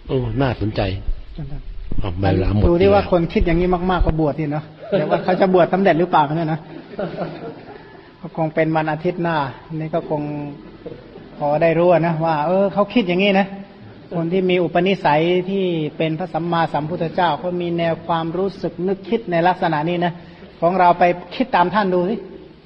โอ้น่าสนใจใบลาหมดดูที่ว่าคนคิดอย่างนี้มากๆก็บวชนี่เนาะแต่ว่าเขาจะบวชสำเร็จหรือเปล่าเนี่ยนะก็คงเป็นวันอาทิตย์หน้านี่ก็คงพอได้รู้นะว่าเขาคิดอย่างนี้นะคนที่มีอุปนิสัยที่เป็นพระสัมมาสัมพุทธเจ้าเขามีแนวความรู้สึกนึกคิดในลักษณะนี้นะของเราไปคิดตามท่านดูสิ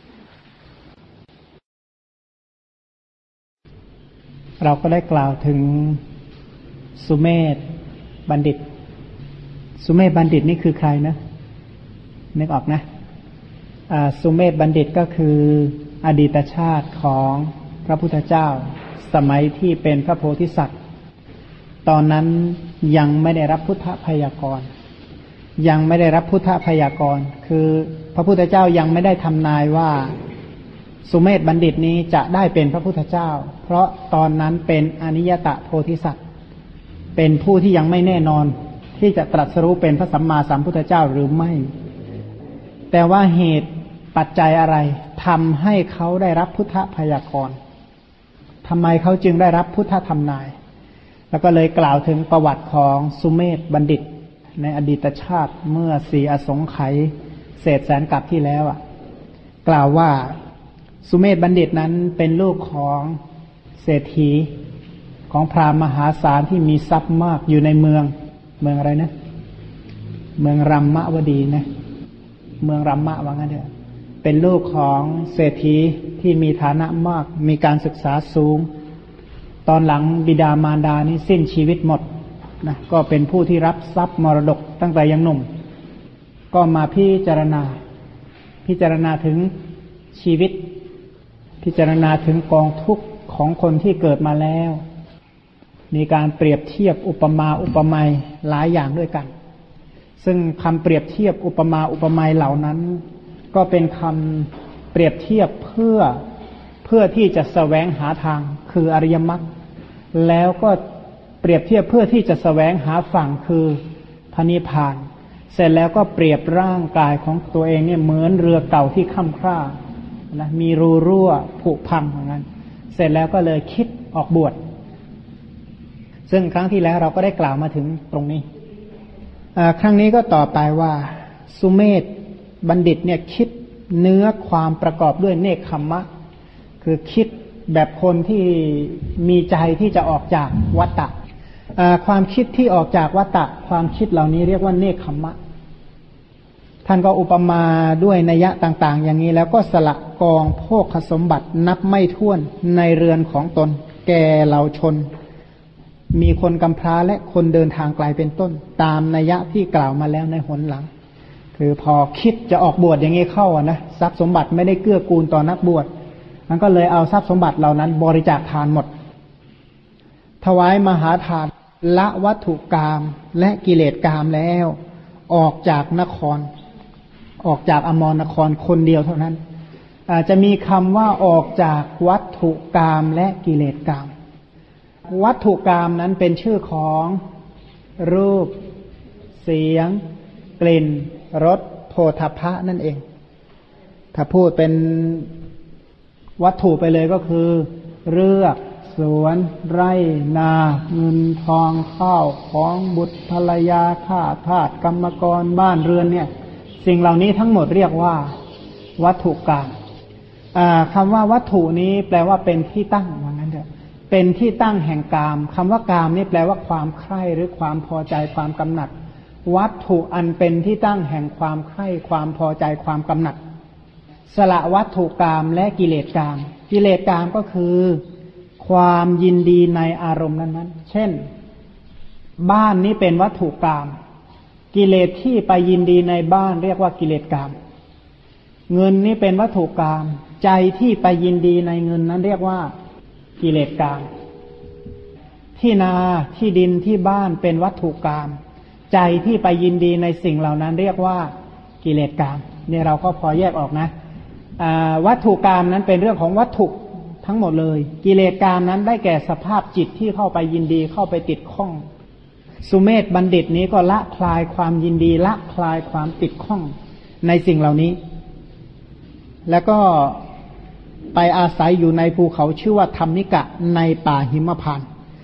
เราก็ได้กล่าวถึงสุเมธบัณฑิตสุเมธบัณฑิตนี่คือใครนะนึกออกนะสุเมธบัณฑิตก็คืออดีตชาติของพระพุทธเจ้าสมัยที่เป็นพระโพธิสัตว์ตอนนั้นยังไม่ได้รับพุทธพยากรยังไม่ได้รับพุทธพยากรคือพระพุทธเจ้ายังไม่ได้ทำนายว่าสุเมธบัณฑิตนี้จะได้เป็นพระพุทธเจ้าเพราะตอนนั้นเป็นอนิยตโพธิสัตว์เป็นผู้ที่ยังไม่แน่นอนที่จะตรัสรู้เป็นพระสัมมาสัมพุทธเจ้าหรือไม่แต่ว่าเหตุปัจจัยอะไรทำให้เขาได้รับพุทธพยากรทำไมเขาจึงได้รับพุทธทำนายแล้วก็เลยกล่าวถึงประวัติของสุเมธบัณฑิตในอดีตชาติเมื่อ4 อสงไขยเศษแสนกับที่แล้วกล่าวว่าสุเมธบัณฑิตนั้นเป็นลูกของเศรษฐีของพราหมณ์มหาศาลที่มีทรัพย์มากอยู่ในเมืองอะไรนะเมืองรัมมะวดีนะเมืองรัมมะว่างั้นเถอะเป็นลูกของเศรษฐีที่มีฐานะมากมีการศึกษาสูงตอนหลังบิดามารดานี่สิ้นชีวิตหมดนะก็เป็นผู้ที่รับทรัพย์มรดกตั้งแต่ยังหนุ่มก็มาพิจารณาถึงชีวิตพิจารณาถึงกองทุกข์ของคนที่เกิดมาแล้วมีการเปรียบเทียบอุปมาอุปไมยหลายอย่างด้วยกันซึ่งคำเปรียบเทียบอุปมาอุปไมยเหล่านั้นก็เป็นคำเปรียบเทียบเพื่อที่จะแสวงหาทางคืออริยมรรคแล้วก็เปรียบเทียบเพื่อที่จะแสวงหาฝั่งคือพระนิพพานเสร็จแล้วก็เปรียบร่างกายของตัวเองเนี่ยเหมือนเรือเก่าที่ค่ำคร่านะมีรูรั่วผุพังอย่างนั้นเสร็จแล้วก็เลยคิดออกบวชซึ่งครั้งที่แล้วเราก็ได้กล่าวมาถึงตรงนี้ครั้งนี้ก็ต่อไปว่าสุเมธบัณฑิตเนี่ยคิดเนื้อความประกอบด้วยเนกขัมมะคือคิดแบบคนที่มีใจที่จะออกจากวัฏฏะความคิดที่ออกจากวัฏฏะความคิดเหล่านี้เรียกว่าเนกขัมมะท่านก็อุปมาด้วยนัยยะต่างๆอย่างนี้แล้วก็สละกองโภคสมบัตินับไม่ถ้วนในเรือนของตนแก่เหล่าชนมีคนกำพร้าและคนเดินทางไกลเป็นต้นตามนัยยะที่กล่าวมาแล้วในหนหลังคือพอคิดจะออกบวชอย่างนี้เข้านะทรัพย์สมบัติไม่ได้เกื้อกูลต่อนักบวชมันก็เลยเอาทรัพย์สมบัติเหล่านั้นบริจาคทานหมดถวายมหาทานละวัตถุกรรมและกิเลสกรรมแล้วออกจากนครออกจากอมรนครคนเดียวเท่านั้นจะมีคำว่าออกจากวัตถุกรรมและกิเลสกรรมวัตถุกรรมนั้นเป็นชื่อของรูปเสียงกลิ่นรสโผฏฐัพพะนั่นเองถ้าพูดเป็นวัตถุไปเลยก็คือเรือกสวนไร่นาเงินทองข้าวของบุตรภรรยาข้าทาสกรรมกรบ้านเรือนเนี่ยสิ่งเหล่านี้ทั้งหมดเรียกว่าวัตถุกรรมคำว่าวัตถุนี้แปลว่าเป็นที่ตั้งว่างั้นเถอะเป็นที่ตั้งแห่งกามคำว่ากามนี่แปลว่าความใคร่หรือความพอใจความกำหนัดวัตถุอันเป็นที่ตั้งแห่งความใคร่ความพอใจความกำหนัดสละวัตถุกามและกิเลสกามกิเลสกามก็คือความยินดีในอารมณ์นั้นๆเช่นบ้านนี้เป็นวัตถุกามกิเลสที่ไปยินดีในบ้านเรียกว่ากิเลสกามเงินนี้เป็นวัตถุกามใจที่ไปยินดีในเงินนั้นเรียกว่ากิเลสกามที่นาที่ดินที่บ้านเป็นวัตถุกามใจที่ไปยินดีในสิ่งเหล่านั้นเรียกว่ากิเลสกามเนี่ยเราก็พอแยกออกนะวัตถุกามนั้นเป็นเรื่องของวัตถุทั้งหมดเลยกิเลสกามนั้นได้แก่สภาพจิตที่เข้าไปยินดีเข้าไปติดข้องสุเมธบัณฑิตนี้ก็ละคลายความยินดีละคลายความติดข้องในสิ่งเหล่านี้แล้วก็ไปอาศัยอยู่ในภูเขาชื่อว่าธรรมนิกะในป่าหิมพานต์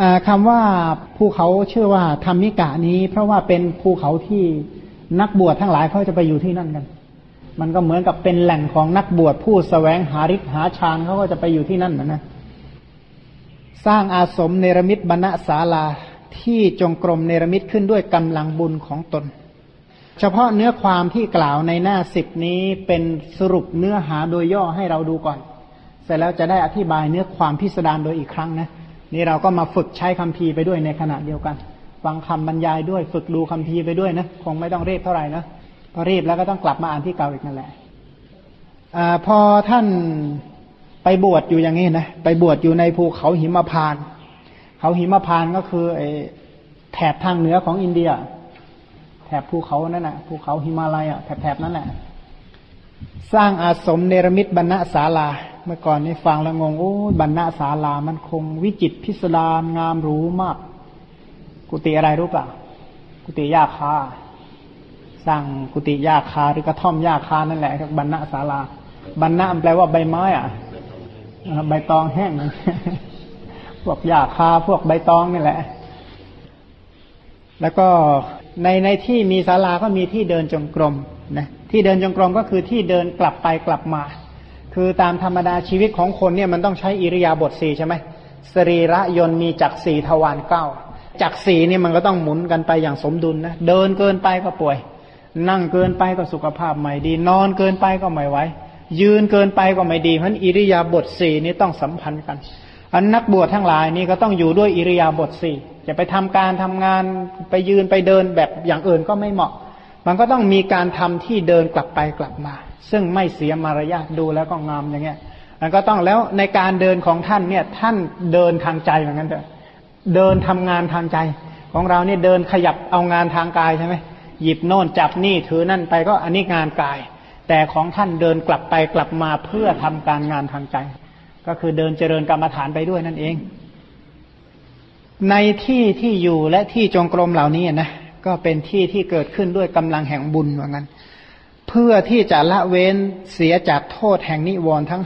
คำว่าภูเขาชื่อว่าธรรมิกะนี้เพราะว่าเป็นภูเขาที่นักบวชทั้งหลายเขาจะไปอยู่ที่นั่นกันมันก็เหมือนกับเป็นแหล่งของนักบวชผู้แสวงหาฤทธิ์หาฌานเขาก็จะไปอยู่ที่นั่นนะสร้างอาสมเนรมิตบรรณศาลาที่จงกรมเนรมิตขึ้นด้วยกำลังบุญของตนเฉพาะเนื้อความที่กล่าวในหน้า10นี้เป็นสรุปเนื้อหาโดยย่อให้เราดูก่อนเสร็จแล้วจะได้อธิบายเนื้อความพิสดารโดยอีกครั้งนะนี่เราก็มาฝึกใช้คัมภีร์ไปด้วยในขณะเดียวกันฟังคำบรรยายด้วยฝึกดูคัมภีร์ไปด้วยนะคงไม่ต้องรีบเท่าไหร่นะพอรีบแล้วก็ต้องกลับมาอ่านที่เก่าอีกนั่นแหละพอท่านไปบวชอยู่อย่างนี้นะไปบวชอยู่ในภูเขาหิมพานต์เขาหิมพานต์ก็คือแถบทางเหนือของอินเดียแถบภูเขานั่นแหละภูเขาหิมาลัยอ่ะแถบนั้นแหละสร้างอาสมเนรมิตบรรณศาลาเมื่อก่อนนี่ฟังแล้วงงโอ้บรรณศาลามันคงวิจิตรพิสดารงามหรูมากกุฏิอะไรรู้ป่ะกุฏิหญ้าคาสร้างกุฏิหญ้าคาหรือกระท่อมหญ้าคานั่นแหละบรรณศาลาบรรณะแปลว่าใบไม้อ่ะใบตองแห้งพวกหญ้าคาพวกใบตองนี่แหละแล้วก็ในที่มีศาลาก็มีที่เดินจงกรมนะที่เดินจงกรมก็คือที่เดินกลับไปกลับมาคือตามธรรมดาชีวิตของคนเนี่ยมันต้องใช้อิริยาบถ4ใช่ไหมสรีระยนต์มีจักร4ทวาร9จักร4เนี่ยมันก็ต้องหมุนกันไปอย่างสมดุลนะเดินเกินไปก็ป่วยนั่งเกินไปก็สุขภาพไม่ดีนอนเกินไปก็ไม่ไหวยืนเกินไปก็ไม่ดีเพราะอิริยาบถ4นี้ต้องสัมพันธ์กันอันนักบวชทั้งหลายนี่ก็ต้องอยู่ด้วยอิริยาบถ4จะไปทำการทำงานไปยืนไปเดินแบบอย่างอื่นก็ไม่เหมาะมันก็ต้องมีการทำที่เดินกลับไปกลับมาซึ่งไม่เสียมารยาทดูแล้วก็งามอย่างเงี้ยมันก็ต้องแล้วในการเดินของท่านเนี่ยท่านเดินทางใจเหมือนกันเถอะเดินทำงานทางใจของเราเนี่ยเดินขยับเอางานทางกายใช่ไหมหยิบโน่นจับนี่ถือนั่นไปก็อันนี้งานกายแต่ของท่านเดินกลับไปกลับมาเพื่อทำการงานทางใจก็คือเดินเจริญกรรมฐานไปด้วยนั่นเองในที่ที่อยู่และที่จงกรมเหล่านี้นะก็เป็นที่ที่เกิดขึ้นด้วยกำลังแห่งบุญว่างั้นเพื่อที่จะละเว้นเสียจากโทษแห่งนิวรณ์ทั้ง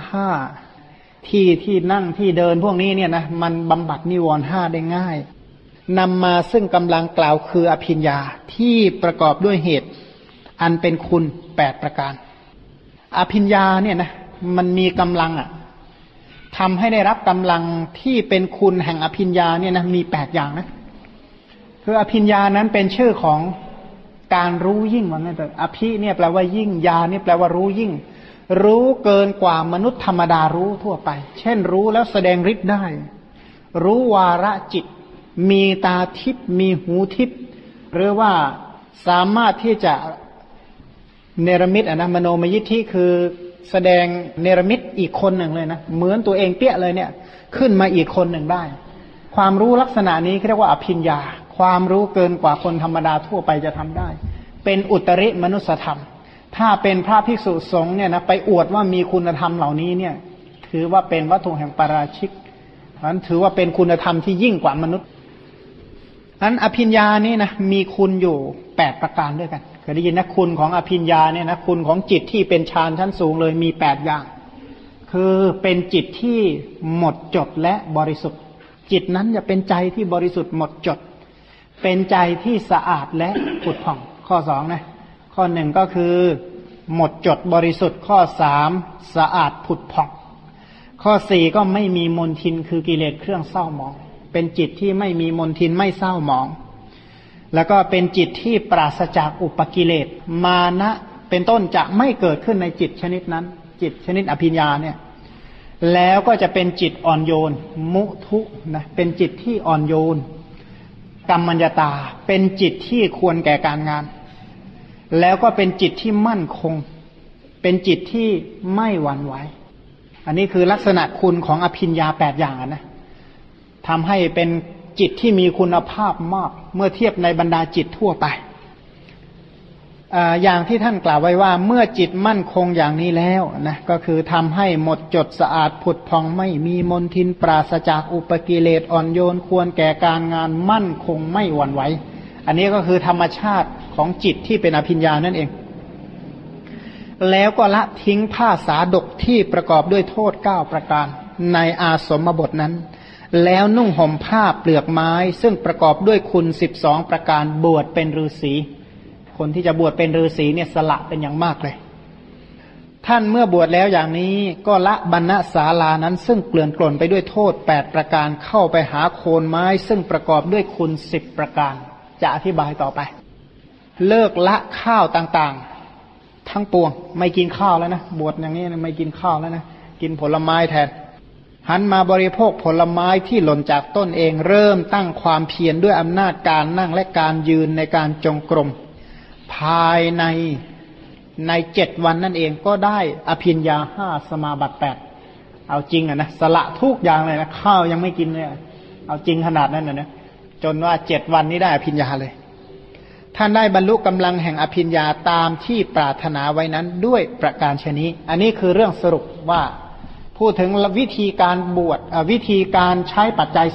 5ที่นั่งที่เดินพวกนี้เนี่ยนะมันบำบัดนิวรณ์5ได้ง่ายนำมาซึ่งกำลังกล่าวคืออภิญญาที่ประกอบด้วยเหตุอันเป็นคุณ8ประการอภิญญาเนี่ยนะมันมีกำลังทำให้ได้รับกำลังที่เป็นคุณแห่งอภิญญาเนี่ยนะมี8อย่างนะคืออภิญญานั้นเป็นชื่อของการรู้ยิ่งว่างั้นแต่อภิเนี่ยแปลว่ายิ่งญาเนี่ยแปลว่ารู้ยิ่งรู้เกินกว่ามนุษย์ธรรมดารู้ทั่วไปเช่นรู้แล้วแสดงฤทธิ์ได้รู้วาระจิตมีตาทิพย์มีหูทิพย์หรือว่าสามารถที่จะเนรมิตนะมโนมยิทธิคือแสดงเนรมิตอีกคนหนึ่งเลยนะเหมือนตัวเองเปี้ยเลยเนี่ยขึ้นมาอีกคนหนึ่งได้ความรู้ลักษณะนี้เรียกว่าอภิญญาความรู้เกินกว่าคนธรรมดาทั่วไปจะทำได้เป็นอุตริมนุสธรรมถ้าเป็นพระภิกษุสงฆ์เนี่ยนะไปอวดว่ามีคุณธรรมเหล่านี้เนี่ยถือว่าเป็นวัตถุแห่งปาราชิกนั้นถือว่าเป็นคุณธรรมที่ยิ่งกว่ามนุษย์นั้นอภิญญานี่นะมีคุณอยู่8ประการด้วยกันเคยได้ยินนะคุณของอภิญญาเนี่ยนะคุณของจิตที่เป็นฌานชั้นสูงเลยมี8อย่างคือเป็นจิตที่หมดจดและบริสุทธิ์จิตนั้นจะเป็นใจที่บริสุทธิ์หมดจดเป็นใจที่สะอาดและผุดผ่องข้อ2นะข้อ1ก็คือหมดจดบริสุทธิ์ข้อ3สะอาดผุดผ่องข้อ4ก็ไม่มีมลทินคือกิเลสเครื่องเศร้าหมองเป็นจิตที่ไม่มีมลทินไม่เศร้าหมองแล้วก็เป็นจิตที่ปราศจากอุปกิเลสมานะเป็นต้นจะไม่เกิดขึ้นในจิตชนิดนั้นจิตชนิดอภิญญาเนี่ยแล้วก็จะเป็นจิตอ่อนโยนมุทุนะเป็นจิตที่อ่อนโยนกัมมัญญตาเป็นจิตที่ควรแก่การงานแล้วก็เป็นจิตที่มั่นคงเป็นจิตที่ไม่หวั่นไหวอันนี้คือลักษณะคุณของอภิญญา8อย่างนะทำให้เป็นจิตที่มีคุณภาพมากเมื่อเทียบในบรรดาจิตทั่วไปอย่างที่ท่านกล่าวไว้ว่าเมื่อจิตมั่นคงอย่างนี้แล้วนะก็คือทำให้หมดจดสะอาดผุดพองไม่มีมลทินปราศจากอุปกิเลสอ่อนโยนควรแก่การงานมั่นคงไม่หวั่นไหวอันนี้ก็คือธรรมชาติของจิตที่เป็นอภิญญานั่นเองแล้วก็ละทิ้งผ้าสาดกที่ประกอบด้วยโทษ9ประการในอาสมบทนั้นแล้วนุ่งห่มผ้าเปลือกไม้ซึ่งประกอบด้วยคุณ12ประการบวชเป็นฤาษีคนที่จะบวชเป็นฤาษีเนี่ยสละเป็นอย่างมากเลยท่านเมื่อบวชแล้วอย่างนี้ก็ละบรรณศาลานั้นซึ่งเกลื่อนกล่นไปด้วยโทษ8ประการเข้าไปหาโคนไม้ซึ่งประกอบด้วยคุณ10ประการจะอธิบายต่อไปเลิกละข้าวต่างๆทั้งปวงไม่กินข้าวแล้วนะบวชอย่างนี้ไม่กินข้าวแล้วนะกินผลไม้แทนหันมาบริโภคผลไม้ที่หล่นจากต้นเองเริ่มตั้งความเพียรด้วยอำนาจการนั่งและการยืนในการจงกรมภายใน7วันนั่นเองก็ได้อภิญญา5สมาบัติ8เอาจริงนะสละทุกอย่างเลยนะข้าวยังไม่กินเลยเอาจริงขนาดนั้นนะจนว่า7วันนี้ได้อภิญญาเลยท่านได้บรรลุกำลังแห่งอภิญญาตามที่ปรารถนาไว้นั้นด้วยประการชนี้อันนี้คือเรื่องสรุปว่าพูดถึงวิธีการบวชวิธีการใช้ปัจจัย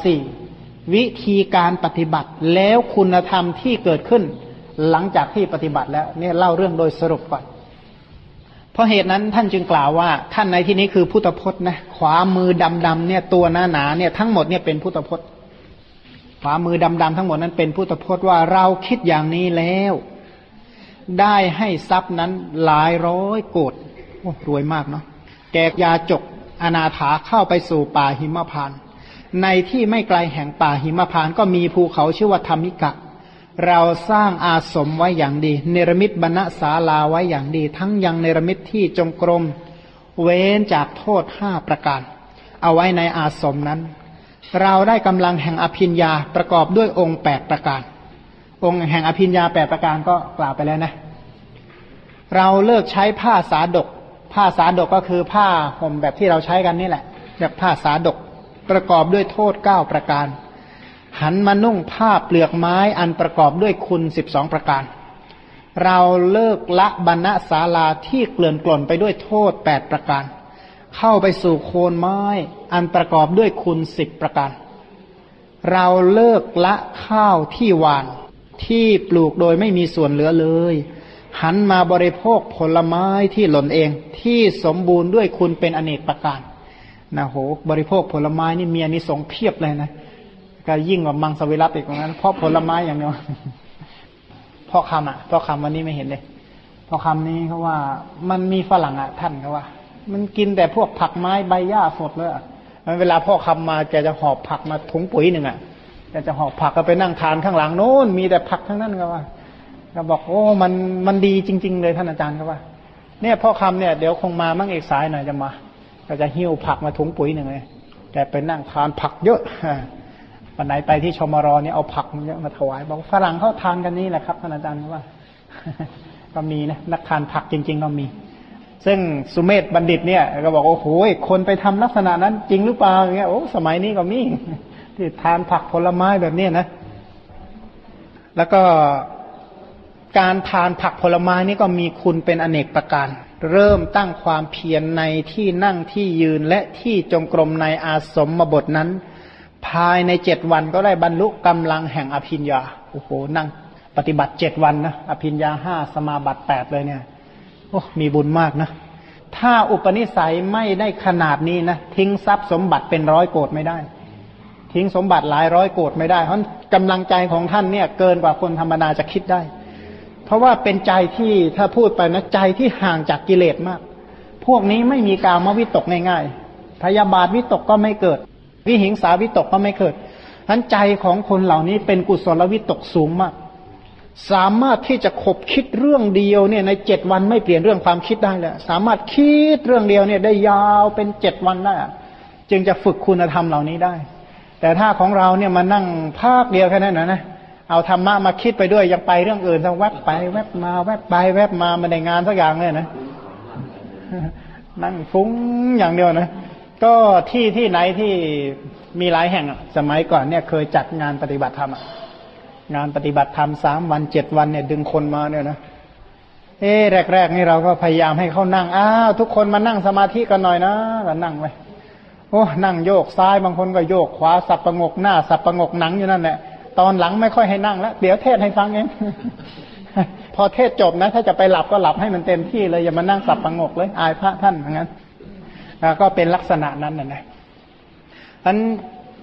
4วิธีการปฏิบัติแล้วคุณธรรมที่เกิดขึ้นหลังจากที่ปฏิบัติแล้วเนี่ยเล่าเรื่องโดยสรุปก่อนเพราะเหตุนั้นท่านจึงกล่าวว่าท่านในที่นี้คือพุทธพจน์นะขวามือดำๆเนี่ยตัวหนาๆเนี่ยทั้งหมดเนี่ยเป็นพุทธพจน์ขวามือดำๆทั้งหมดนั้นเป็นพุทธพจน์ว่าเราคิดอย่างนี้แล้วได้ให้ทรัพย์นั้นหลายร้อยโกฏโอ้รวยมากเนาะแกยาจกอนาถาเข้าไปสู่ป่าหิมพานต์ในที่ไม่ไกลแห่งป่าหิมพานต์ก็มีภูเขาชื่อว่าธรรมิกะเราสร้างอาสมไว้อย่างดีเนรมิตบรรณศาลาไว้อย่างดีทั้งยังเนรมิตที่จงกรมเว้นจากโทษ5ประการเอาไว้ในอาสมนั้นเราได้กำลังแห่งอภิญญาประกอบด้วยองค์8ประการองค์แห่งอภิญญา8ประการก็กล่าวไปแล้วนะเราเลิกใช้ผ้าสาดกผ้าสาดกก็คือผ้าห่มแบบที่เราใช้กันนี่แหละแบบผ้าสาดกประกอบด้วยโทษ9ประการหันมานุ่งผ้าเปลือกไม้อันประกอบด้วยคุณ12ประการเราเลิกละบรรณศาลาที่เกลื่อนกล่นไปด้วยโทษ8ประการเข้าไปสู่โคนไม้อันประกอบด้วยคุณ10ประการเราเลิกละข้าวที่หว่านที่ปลูกโดยไม่มีส่วนเหลือเลยหันมาบริโภคผลไม้ที่หล่นเองที่สมบูรณ์ด้วยคุณเป็นอเนกประการนะโหบริโภคผลไม้นี่มีอานิสงส์เพียบเลยนะก็ยิ่งกว่ามังสวิรัติอีกนั้นเพราะผลไม้อย่างเดียวพ่อคำวันนี้ไม่เห็นเลยพ่อคำนี้เขาว่ามันมีฝรั่งท่านเขาว่ามันกินแต่พวกผักไม้ใบหญ้าสดเลยเวลาพ่อคำมาแกจะหอบผักมาถุงปุ๋ยหนึ่งแกจะหอบผักก็ไปนั่งทานข้างหลังโน้นมีแต่ผักทั้งนั้นเขาว่าก็บอกโอ้มันดีจริงๆเลยท่านอาจารย์เขาว่าเนี่ยพ่อคำเนี่ยเดี๋ยวคงมามั่งเอกสายหน่อยจะมาก็จะหิ้วผักมาถุงปุ๋ยหนึ่งเลยแกไปนั่งทานผักเยอะวันไหนไปที่ชมรเนี่ยเอาผักเยอะมาถวายบอกฝรั่งเขาทานกันนี่แหละครับท่านอาจารย์ว่าก็มีนะนักทานผักจริงๆก็มีซึ่งสุเมธบัณฑิตเนี่ยก็บอกโอ้โหคนไปทำลักษณะนั้นจริงหรือเปล่าอย่างเงี้ยโอ้สมัยนี้ก็มีที่ทานผักผลไม้แบบนี้นะแล้วก็การทานผักผลไม้นี่ก็มีคุณเป็นอเนกประการเริ่มตั้งความเพียรในที่นั่งที่ยืนและที่จงกรมในอาสมบทนั้นภายใน7วันก็ได้บรรลุกำลังแห่งอภิญญาโอ้โหนั่งปฏิบัติ7วันนะอภิญญา5สมาบัติ8เลยเนี่ยโอ้มีบุญมากนะถ้าอุปนิสัยไม่ได้ขนาดนี้นะทิ้งทรัพย์สมบัติเป็น100 โกฏไม่ได้ทิ้งสมบัติหลายร้อยโกฏไม่ได้เพราะกำลังใจของท่านเนี่ยเกินกว่าคนธรรมดาจะคิดได้เพราะว่าเป็นใจที่ถ้าพูดไปนะใจที่ห่างจากกิเลสมากพวกนี้ไม่มีกามวิตกง่ายๆพยาบาทวิตกก็ไม่เกิดวิหิงสาวิตกก็ไม่เกิดทั้นใจของคนเหล่านี้เป็นกุศลวิตกสูงมากสามารถที่จะขบคิดเรื่องเดียวเนี่ยใน7วันไม่เปลี่ยนเรื่องความคิดได้เลยสามารถคิดเรื่องเดียวเนี่ยได้ยาวเป็น7วันได้จึงจะฝึกคุณธรรมเหล่านี้ได้แต่ถ้าของเราเนี่ยมานั่งภาคเดียวแค่นั้นนะเอาธรรมะมาคิดไปด้วยยังไปเรื่องอื่นทั้งแวบไปแวบมาแวบไปแวบมาไม่ได้งานสักอย่างเลยนะนั่งฟุ้งอย่างเดียวนะก็ที่ไหนที่มีหลายแห่งสมัยก่อนเนี่ยเคยจัดงานปฏิบัติธรรมงานปฏิบัติธรรม3 วัน7 วันเนี่ยดึงคนมาเนี่ยนะแรกนี่เราก็พยายามให้เขานั่งทุกคนมานั่งสมาธิกันหน่อยนะก็นั่งไปโอ้นั่งโยกซ้ายบางคนก็โยกขวาสับประงกหน้าสับประงกหนังอยู่นั่นแหละตอนหลังไม่ค่อยให้นั่งแล้วเดี๋ยวเทศให้ฟังเอง พอเทศจบนะถ้าจะไปหลับก็หลับให้มันเต็มที่เลยอย่ามานั่งสับประงกเลยอายพระท่านอย่างนั้นแล้วก็เป็นลักษณะนั้นนะฉะนั้น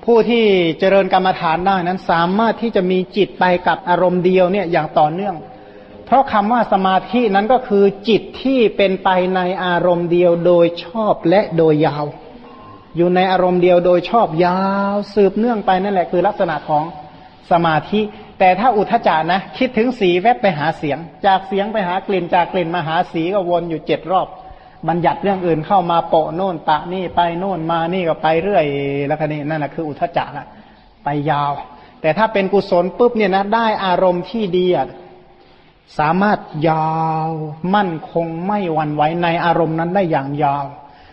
ผู้ที่เจริญกรรมฐานได้นั้นสามารถที่จะมีจิตไปกับอารมณ์เดียวเนี่ยอย่างต่อเนื่องเพราะคำว่าสมาธินั้นก็คือจิตที่เป็นไปในอารมณ์เดียวโดยชอบและโดยยาวอยู่ในอารมณ์เดียวโดยชอบยาวสืบเนื่องไปนั่นแหละคือลักษณะของสมาธิแต่ถ้าอุทธัจจานะคิดถึงสีแวบไปหาเสียงจากเสียงไปหากลิ่นจากกลิ่นมาหาสีก็วนอยู่7 รอบบัญญัติเรื่องอื่นเข้ามาโปะโน่นปะนี่ไปโน่นมานี่ก็ไปเรื่อยแล้วนี่นั่นแหละคืออุทธัจจะละไปยาวแต่ถ้าเป็นกุศลปุ๊บเนี่ยนะได้อารมณ์ที่ดีสามารถยาวมั่นคงไม่หวั่นไหวในอารมณ์นั้นได้อย่างยาว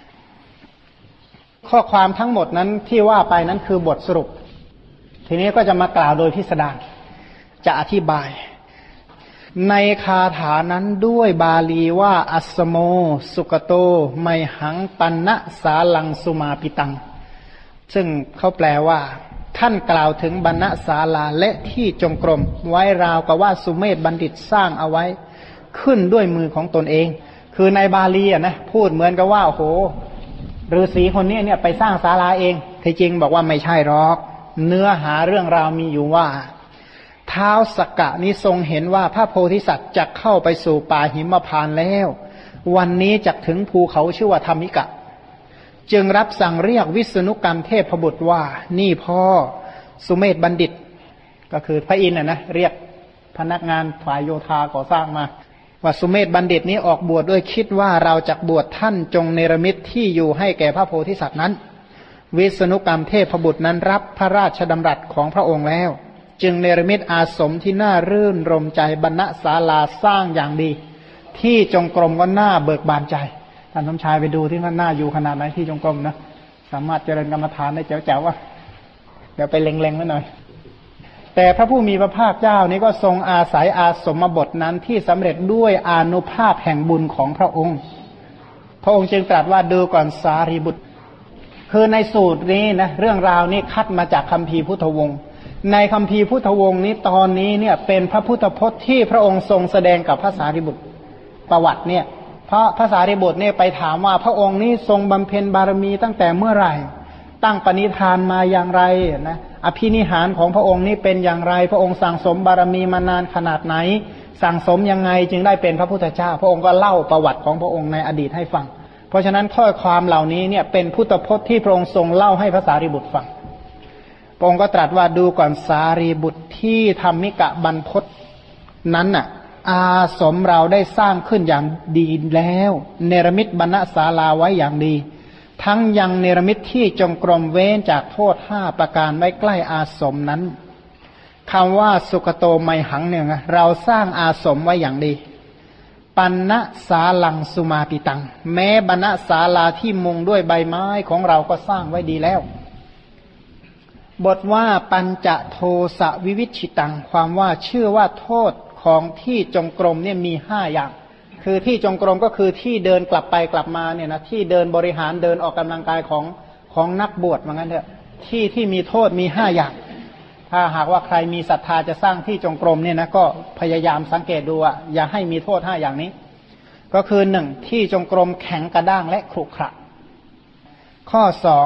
ข้อความทั้งหมดนั้นที่ว่าไปนั้นคือบทสรุปทีนี้ก็จะมากล่าวโดยพิสดารจะอธิบายในคาถานั้นด้วยบาลีว่าอัสสโมสุกโตไมหังปันนะสาลังสุมาปิตังซึ่งเขาแปลว่าท่านกล่าวถึงบรรณศาลาและที่จงกรมไว้ราวกับว่าสุเมธบัณฑิตสร้างเอาไว้ขึ้นด้วยมือของตนเองคือในบาลีนะพูดเหมือนกับว่าโอ้โหฤาษีคนนี้เนี่ยไปสร้างศาลาเองที่จริงบอกว่าไม่ใช่หรอกเนื้อหาเรื่องราวมีอยู่ว่าท้าวสักกะนี้ทรงเห็นว่าพระโพธิสัตว์จะเข้าไปสู่ป่าหิมพานต์แล้ววันนี้จะถึงภูเขาชื่อว่าธรรมิกะจึงรับสั่งเรียกวิษณุกรรมเทพบุตรว่านี่พ่อสุเมธบัณฑิตก็คือพระอินทร์นะเรียกพนักงานฝ่ายโยธาก่อสร้างมาว่าสุเมธบัณฑิตนี้ออกบวชด้วยคิดว่าเราจะบวชท่านจงเนรมิตที่อยู่ให้แก่พระโพธิสัตว์นั้นวิษณุกรรมเทพบุตรนั้นรับพระราชดำรัสของพระองค์แล้วจึงเนรมิตอาสมที่น่ารื่นรมใจบรรณศาลาสร้างอย่างดีที่จงกรมก็น่าเบิกบานใจท่านสมชายไปดูที่มันน่าอยู่ขนาดไหนที่จงกรมนะสามารถเจริญกรรมฐานได้แจ๋วๆว่าเดี๋ยวไปเล็งๆไว้หน่อยแต่พระผู้มีพระภาคเจ้านี้ก็ทรงอาศัยอาสมบทนั้นที่สำเร็จด้วยอานุภาพแห่งบุญของพระองค์พระองค์จึงตรัสว่าดูก่อนสารีบุตรคือในสูตรนี้นะเรื่องราวนี้คัดมาจากคัมภีร์พุทธวงศ์ในคัมภีร์พุทธวงศ์นี้ตอนนี้เนี่ยเป็นพระพุทธพจน์ที่พระองค์ทรงแสดงกับพระสารีบุตรประวัติเนี่ยเพราะพระสารีบุตรเนี่ยไปถามว่าพระองค์นี้ทรงบำเพ็ญบารมีตั้งแต่เมื่อไหร่ตั้งปณิธานมาอย่างไรนะอภินิหารของพระองค์นี้เป็นอย่างไรพระองค์สั่งสมบารมีมานานขนาดไหนสั่งสมยังไงจึงได้เป็นพระพุทธเจ้าพระองค์ก็เล่าประวัติของพระองค์ในอดีตให้ฟังเพราะฉะนั้นข้อความเหล่านี้เนี่ยเป็นพุทธพจน์ที่พระองค์ทรงเล่าให้พระสารีบุตรฟังพระองค์ก็ตรัสว่าดูก่อนสารีบุตรที่ธรรมิกะบรรพตนั้นน่ะอาสมเราได้สร้างขึ้นอย่างดีแล้วเนรมิตบรรณศาลาไว้อย่างดีทั้งยังเนรมิตที่จงกรมเว้นจากโทษ5ประการไว้ใกล้อาสมนั้นคำว่าสุขโตไมหังเนี่ยเราสร้างอาสมไว้อย่างดีปันนะศาลังสุมาปิตังแม้บรรณศาลาที่มุงด้วยใบไม้ของเราก็สร้างไว้ดีแล้วบทว่าปัญจโทสะวิวิชิตังความว่าชื่อว่าโทษของที่จงกรมเนี่ยมี5อย่างคือที่จงกรมก็คือที่เดินกลับไปกลับมาเนี่ยนะที่เดินบริหารเดินออกกำลังกายของนักบวชเหมือนกันเถอะที่มีโทษมี5อย่างถ้าหากว่าใครมีศรัทธาจะสร้างที่จงกรมเนี่ยนะก็พยายามสังเกตดูว่าอย่าให้มีโทษ5อย่างนี้ก็คือ1ที่จงกรมแข็งกระด้างและขรุขระข้อ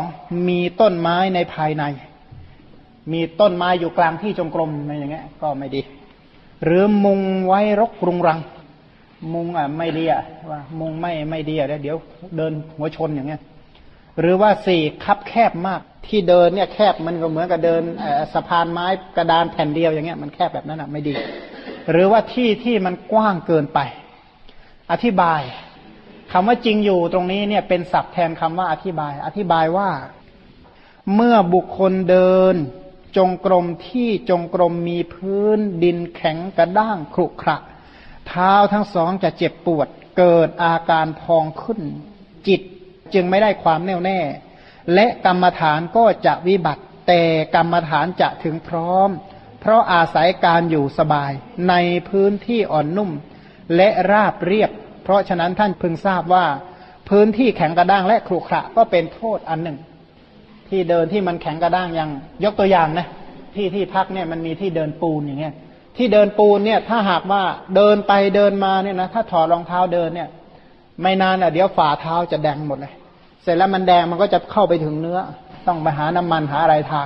2มีต้นไม้ในภายในมีต้นไม้อยู่กลางที่จงกรมอะไรอย่างเงี้ยก็ไม่ดีหรือมุงไว้รกรุงรังมุงไม่ดีว่ามุงไม่ดีเดี๋ยวเดินหัวชนอย่างเงี้ยหรือว่า4คับแคบมากที่เดินเนี่ยแคบมันก็เหมือนกับเดินสะพานไม้กระดานแผ่นเดียวอย่างเงี้ยมันแคบแบบนั้นไม่ดีหรือว่าที่มันกว้างเกินไปอธิบายคำว่าจริงอยู่ตรงนี้เนี่ยเป็นศัพท์แทนคำว่าอธิบายว่าเมื่อบุคคลเดินจงกรมที่จงกรมมีพื้นดินแข็งกระด้างขรุขระเท้าทั้งสองจะเจ็บปวดเกิดอาการพองขึ้นจิตจึงไม่ได้ความแน่วแน่และกรรมฐานก็จะวิบัติแต่กรรมฐานจะถึงพร้อมเพราะอาศัยการอยู่สบายในพื้นที่อ่อนนุ่มและราบเรียบเพราะฉะนั้นท่านพึงทราบว่าพื้นที่แข็งกระด้างและขรุขระก็เป็นโทษอันหนึ่งที่เดินที่มันแข็งกระด้างอย่างยกตัวอย่างนะที่พักเนี่ยมันมีที่เดินปูนอย่างเงี้ยที่เดินปูนเนี่ยถ้าหากว่าเดินไปเดินมาเนี่ยนะถ้าถอดรองเท้าเดินเนี่ยไม่นานเดี๋ยวฝ่าเท้าจะแดงหมดเลยเสร็จแล้วมันแดงมันก็จะเข้าไปถึงเนื้อต้องไปหาน้ำมันหาอะไรทา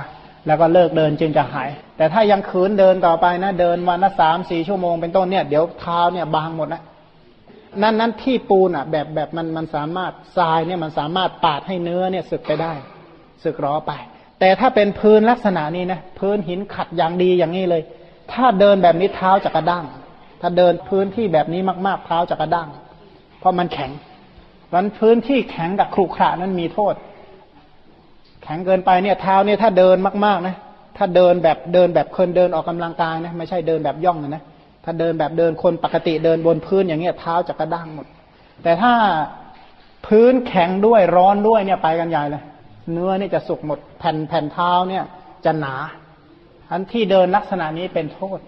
แล้วก็เลิกเดินจึงจะหายแต่ถ้ายังขืนเดินต่อไปนะเดินวันละ3-4 ชั่วโมงเป็นต้นเนี่ยเดี๋ยวเท้าเนี่ยบางหมดนะนั้นที่ปูนอ่ะแบบมันสามารถทรายเนี่ยมันสามารถปาดให้เนื้อเนี่ยสึกไปได้สึกร้อไปแต่ถ้าเป็นพื้นลักษณะนี้นะพื้นหินขัดอย่างดีอย่างนี้เลยถ้าเดินแบบนี้เท้าจะกระด้างถ้าเดินพื้นที่แบบนี้มากๆเท้าจะกระด้างเพราะมันแข็งวันพื้นที่แข็งกับขรุขระนั้นมีโทษแข็งเกินไปเนี่ยเท้าเนี่ยถ้าเดินมากๆนะถ้าเดินแบบคนเดินออกกำลังกายนะไม่ใช่เดินแบบย่องนะถ้าเดินแบบเดินคนปกติเดินบนพื้นอย่างเงี้ยเท้าจะกระด้างหมดแต่ถ้าพื้นแข็งด้วยร้อนด้วยเนี่ยไปกันใหญ่เลยเนื้อนี่จะสุกหมดแผ่นเท้าเนี่ยจะหนาอันที่เดินลักษณะนี้เป็นโทษ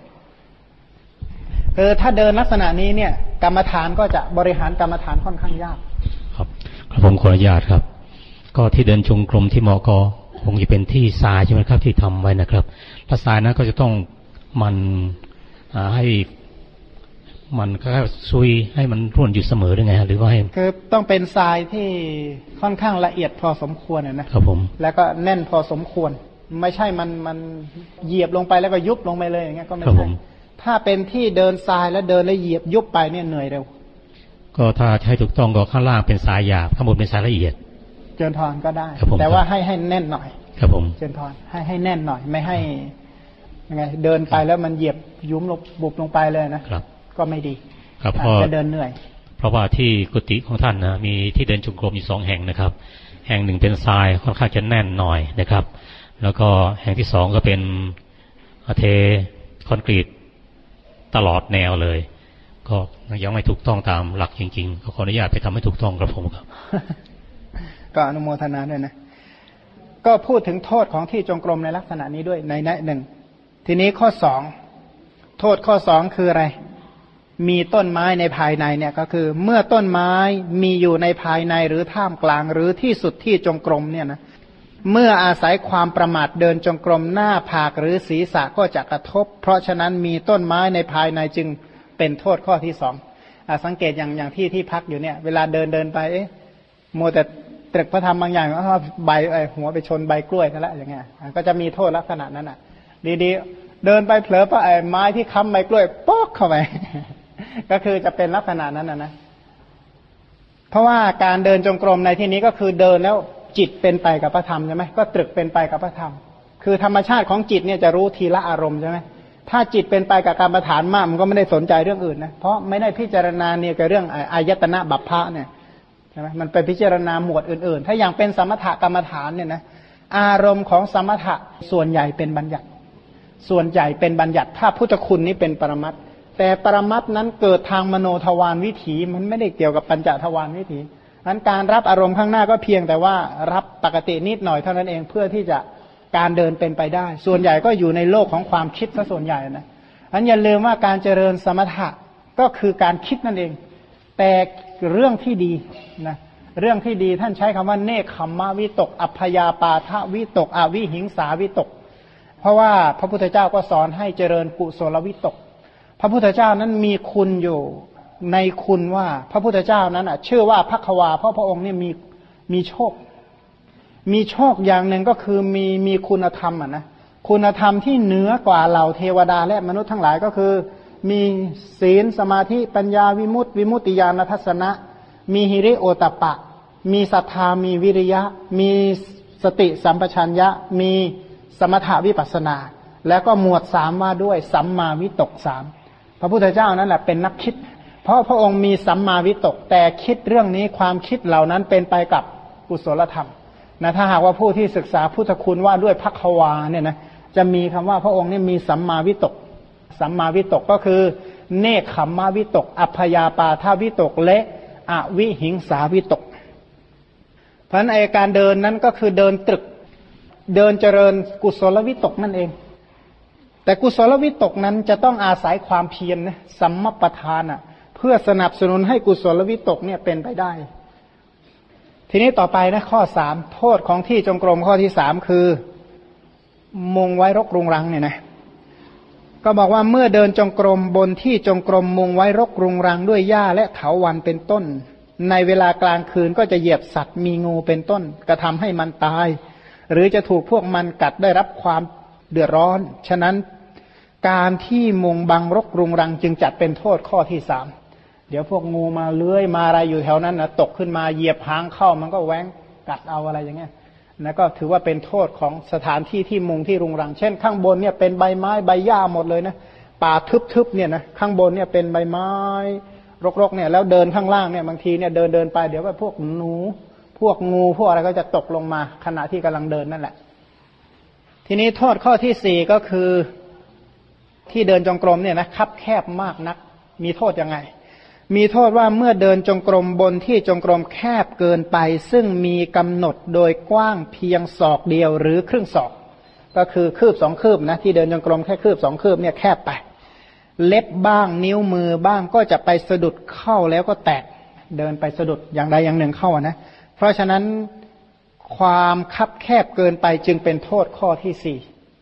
ถ้าเดินลักษณะนี้เนี่ยกรรมฐานก็จะบริหารกรรมฐานค่อนข้างยากครับผมขออนุญาตครับก็ที่เดินจงกรมที่เหมาะก็คงจะเป็นที่ทรายใช่ไหมครับที่ทำไว้นะครับถ้าทรายนั้นก็จะต้องมันให้มันก็ซุยให้มันร่วนอยู่เสมอได้ไงหรือว่าให้คือต้องเป็นทรายที่ค่อนข้างละเอียดพอสมควรนะครับผมแล้วก็แน่นพอสมควรไม่ใช่มันเหยียบลงไปแล้วก็ยุบลงไปเลยอย่างเงี้ยก็ไม่ใช่ถ้าเป็นที่เดินทรายแล้วเดินแล้วเหยียบยุบไปเนี่ยเหนื่อยเร็วก็ถ้าใช้ถูกต้องก็ข้างล่างเป็นทรายหยาบข้างบนเป็นทรายละเอียดเจริญพรก็ได้แต่ว่าให้แน่นหน่อยครับผมเจริญพรให้แน่นหน่อยไม่ให้ยังไงเดินไปแล้วมันเหยียบยุ้มลงบุบลงไปเลยนะครับก็ไม่ดีครับจะเดินเหนื่อยเพราะว่าที่กุฏิของท่านนะมีที่เดินจงกรมอยู่2 แห่งนะครับแห่งหนึ่งเป็นทรายค่อนข้างจะแน่นหน่อยนะครับแล้วก็แห่งที่2ก็เป็นเทคอนกรีตตลอดแนวเลยก็ยังไม่ถูกต้องตามหลักจริงๆก็ขออนุญาตไปทำให้ถูกต้องครับผมครับก็อนุโมทนาด้วยนะก็พูดถึงโทษของที่จงกรมในลักษณะนี้ด้วยในหนึ่งทีนี้ข้อ2โทษข้อ2คืออะไรมีต้นไม้ในภายในเนี่ยก็คือเมื่อต้นไม้มีอยู่ในภายในหรือท่ามกลางหรือที่สุดที่จงกรมเนี่ยนะเมื่ออาศัยความประมาทเดินจงกรมหน้าผากหรือศีรษะก็จะกระทบเพราะฉะนั้นมีต้นไม้ในภายในจึงเป็นโทษข้อที่2สังเกตอย่างที่พักอยู่เนี่ยเวลาเดินไปมัวแต่ตรึกพระธรรมบางอย่างก็ใบหัวไปชนใบกล้วยซะแล้วอย่างเงี้ยก็จะมีโทษลักษณะนั้นอ่ะดีๆเดินไปเผลอไปไม้ที่ค้ำใบกล้วยป๊อกเข้าไป ก็คือจะเป็นลักษณะนั้นนะเพราะว่าการเดินจงกรมในที่นี้ก็คือเดินแล้วจิตเป็นไปกับพระธรรมใช่ไหมก็ตรึกเป็นไปกับพระธรรมคือธรรมชาติของจิตเนี่ยจะรู้ทีละอารมณ์ใช่ไหมถ้าจิตเป็นไปกับกรรมฐานมากมันก็ไม่ได้สนใจเรื่องอื่นนะเพราะไม่ได้พิจารณาเนี่ยกับเรื่องอายตนะบัพพะเนี่ยใช่ไหมมันไปพิจารณาหมวดอื่นๆถ้าอย่างเป็นสมถกรรมฐานเนี่ยนะอารมณ์ของสมถะส่วนใหญ่เป็นบัญญัติส่วนใหญ่เป็นบัญญัติถ้าพุทธคุณนี้เป็นปรมัตถ์แต่ปรมัตถ์นั้นเกิดทางมโนทวารวิถีมันไม่ได้เกี่ยวกับปัญจทวารวิถีนั้นการรับอารมณ์ข้างหน้าก็เพียงแต่ว่ารับปกตินิดหน่อยเท่านั้นเองเพื่อที่จะการเดินเป็นไปได้ส่วนใหญ่ก็อยู่ในโลกของความคิดซะส่วนใหญ่นะอันอย่าลืมว่าการเจริญสมถะก็คือการคิดนั่นเองแต่เรื่องที่ดีนะเรื่องที่ดีท่านใช้คำว่าเนคขมมะวิตกอัพยาปาทวิตกอวิหิงสาวิตกเพราะว่าพระพุทธเจ้าก็สอนให้เจริญกุศลวิตกพระพุทธเจ้านั้นมีคุณอยู่ในคุณว่าพระพุทธเจ้านั้นชื่อว่าภัควาเพราะพระองค์นี่มีโชคอย่างหนึ่งก็คือมีคุณธรรมนะคุณธรรมที่เหนือกว่าเหล่าเทวดาและมนุษย์ทั้งหลายก็คือมีศีลสมาธิปัญญาวิมุตติญาณทัศนะมีหิริโอตตัปปะมีศรัทธามีวิริยะมีสติสัมปชัญญะมีสมถะวิปัสสนาแล้วก็หมวด3ว่าด้วยสัมมาวิตก3พระพุทธเจ้านั่นแหละเป็นนักคิดเพราะพระองค์มีสัมมาวิตกแต่คิดเรื่องนี้ความคิดเหล่านั้นเป็นไปกับกุศลธรรมนะถ้าหากว่าผู้ที่ศึกษาพุทธคุณว่าด้วยภัควาเนี่ยนะจะมีคำว่าพระองค์นี่มีสัมมาวิตกสัมมาวิตกก็คือเนคขมมะวิตกอัพยาปาทวิตกและอวิหิงสาวิตกเพราะฉะนั้นการเดินนั้นก็คือเดินตรึกเดินเจริญกุศลวิตกนั่นเองแต่กุศลวิตกนั้นจะต้องอาศัยความเพียรนะสัมมปทานเพื่อสนับสนุนให้กุศลวิตกเนี่ยเป็นไปได้ทีนี้ต่อไปนะข้อ3โทษของที่จงกรมข้อที่3คือมุงไว้รกรุงรังเนี่ยนะก็บอกว่าเมื่อเดินจงกรมบนที่จงกรมมุงไว้รกรุงรังด้วยหญ้าและเถาวัลย์เป็นต้นในเวลากลางคืนก็จะเหยียบสัตว์มีงูเป็นต้นกระทำให้มันตายหรือจะถูกพวกมันกัดได้รับความเดือดร้อนฉะนั้นการที่มุงบังรกรุงรังจึงจัดเป็นโทษข้อที่3เดี๋ยวพวกงูมาเลื้อยมาอะไรอยู่แถวนั้นนะตกขึ้นมาเหยียบหางเข้ามันก็แหวงกัดเอาอะไรอย่างเงี้ยนะก็ถือว่าเป็นโทษของสถานที่ที่มุงที่รุงรังเช่นข้างบนเนี่ยเป็นใบไม้ใบหญ้าหมดเลยนะป่าทึบๆเนี่ยนะข้างบนเนี่ยเป็นใบไม้รกๆเนี่ยแล้วเดินข้างล่างเนี่ยบางทีเนี่ยเดินไปเดี๋ยวว่าพวกหนูพวกงูพวกอะไรก็จะตกลงมาขณะที่กำลังเดินนั่นแหละทีนี้โทษข้อที่4ก็คือที่เดินจงกรมเนี่ยนะคับแคบมากนักมีโทษยังไงมีโทษว่าเมื่อเดินจงกรมบนที่จงกรมแคบเกินไปซึ่งมีกำหนดโดยกว้างเพียงศอกเดียวหรือครึ่งศอกก็คือคืบ2คืบนะที่เดินจงกรมแค่คืบ2คืบเนี่ยแคบไปเล็บบ้างนิ้วมือบ้างก็จะไปสะดุดเข้าแล้วก็แตกเดินไปสะดุดอย่างใดอย่างหนึ่งเข้านะเพราะฉะนั้นความคับแคบเกินไปจึงเป็นโทษข้อที่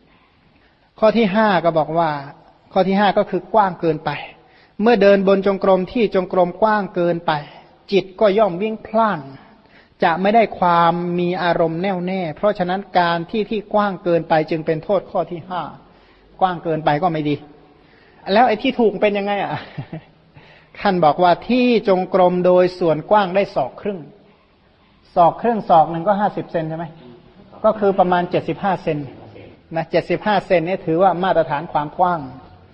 4ข้อที่5ก็บอกว่าข้อที่5ก็คือกว้างเกินไปเมื่อเดินบนจงกรมที่จงกรมกว้างเกินไปจิตก็ย่อมวิ่งพล่านจะไม่ได้ความมีอารมณ์แน่วแน่เพราะฉะนั้นการที่กว้างเกินไปจึงเป็นโทษข้อที่5กว้างเกินไปก็ไม่ดีแล้วไอ้ที่ถูกเป็นยังไงอ่ะ ท่านบอกว่าที่จงกรมโดยส่วนกว้างได้ศอกครึ่งศอกครึ่งศอกหนึ่งก็50เซนใช่ไหมก็คือประมาณ75เซนนะ75เซนนี่ถือว่ามาตรฐานความกว้าง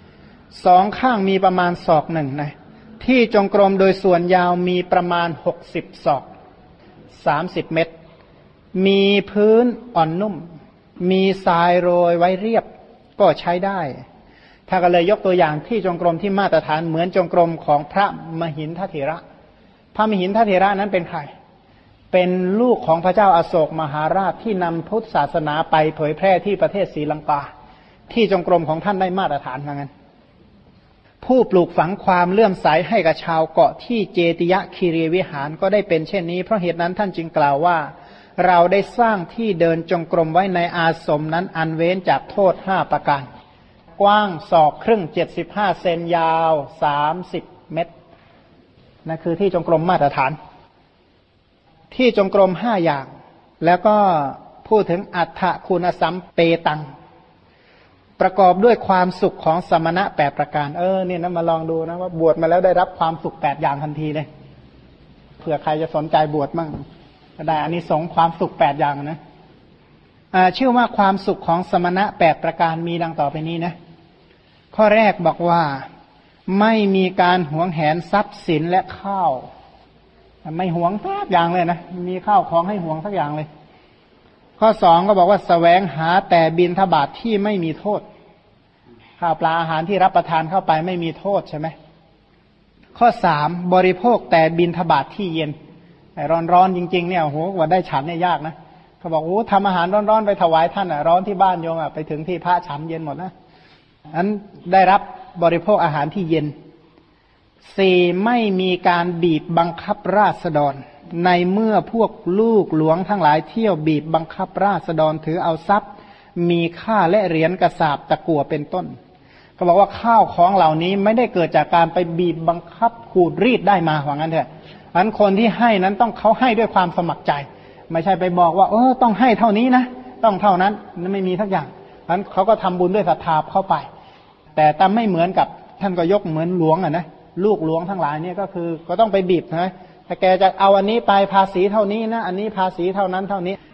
2ข้างมีประมาณศอกหนึ่งนะที่จงกรมโดยส่วนยาวมีประมาณ60ศอก30เมตรมีพื้นอ่อนนุ่มมีทรายโรยไว้เรียบก็ใช้ได้ถ้าก็เลยยกตัวอย่างที่จงกรมที่มาตรฐานเหมือนจงกรมของพระมหินทเถระพระมหินทเถระนั้นเป็นใครเป็นลูกของพระเจ้าอโศกมหาราชที่นำพุทธศาสนาไปเผยแพร่ที่ประเทศศรีลังกาที่จงกรมของท่านได้มาตรฐานเหมือนกันผู้ปลูกฝังความเลื่อมใสให้กับชาวเกาะที่เจติยคีรีวิหารก็ได้เป็นเช่นนี้เพราะเหตุนั้นท่านจึงกล่าวว่าเราได้สร้างที่เดินจงกรมไว้ในอาสมนั้นอันเว้นจากโทษ5ประการกว้างศอกครึ่ง75เซนยาว30เมตรนั่นคือที่จงกรมมาตรฐานที่จงกรม5อย่างแล้วก็พูดถึงอัฏฐคุณสัมเปตังประกอบด้วยความสุขของสมณะ8ประการเนี่ยนะมาลองดูนะว่าบวชมาแล้วได้รับความสุข8อย่างทันทีเลยเผื่อใครจะสนใจบวชมั่งก็ได้อานิสงส์ความสุข8อย่างนะชื่อว่าความสุขของสมณะ8ประการมีดังต่อไปนี้นะข้อแรกบอกว่าไม่มีการหวงแหนทรัพย์สินและข้าวไม่หวงสักอย่างเลยนะมีข้าวของให้หวงสักอย่างเลยข้อ2ก็บอกว่าแสวงหาแต่บิณฑบาตที่ไม่มีโทษข้าวปลาอาหารที่รับประทานเข้าไปไม่มีโทษใช่ไหมข้อ3บริโภคแต่บิณฑบาตที่เย็นร้อนๆจริงๆเนี่ยโอ้โหว่าได้ฉันเนี่ยยากนะเขาบอกโอ้ทำอาหารร้อนๆไปถวายท่านร้อนที่บ้านโยมไปถึงที่พระฉันเย็นหมดนะอันได้รับบริโภคอาหารที่เย็น4ไม่มีการบีบบังคับราษฎรในเมื่อพวกลูกหลวงทั้งหลายเที่ยวบีบบังคับราษฎรถือเอาทรัพย์มีค่าและเหรียญกระสาบตะกั่วเป็นต้นก็บอกว่าข้าวของเหล่านี้ไม่ได้เกิดจากการไปบีบบังคับขูดรีดได้มาว่างั้นเถอะอันคนที่ให้นั้นต้องเขาให้ด้วยความสมัครใจไม่ใช่ไปบอกว่าต้องให้เท่านี้นะต้องเท่านั้นไม่มีทักอย่างอันเขาก็ทำบุญด้วยศรัทธาเข้าไปแต่ไม่เหมือนกับท่านก็ยกเหมือนหลวงนะลูกหลวงทั้งหลายเนี่ยก็ต้องไปบีบนะถ้าแกจะเอาอันนี้ไปภาษีเท่านี้นะอันนี้ภาษีเท่านั้นเท่านี้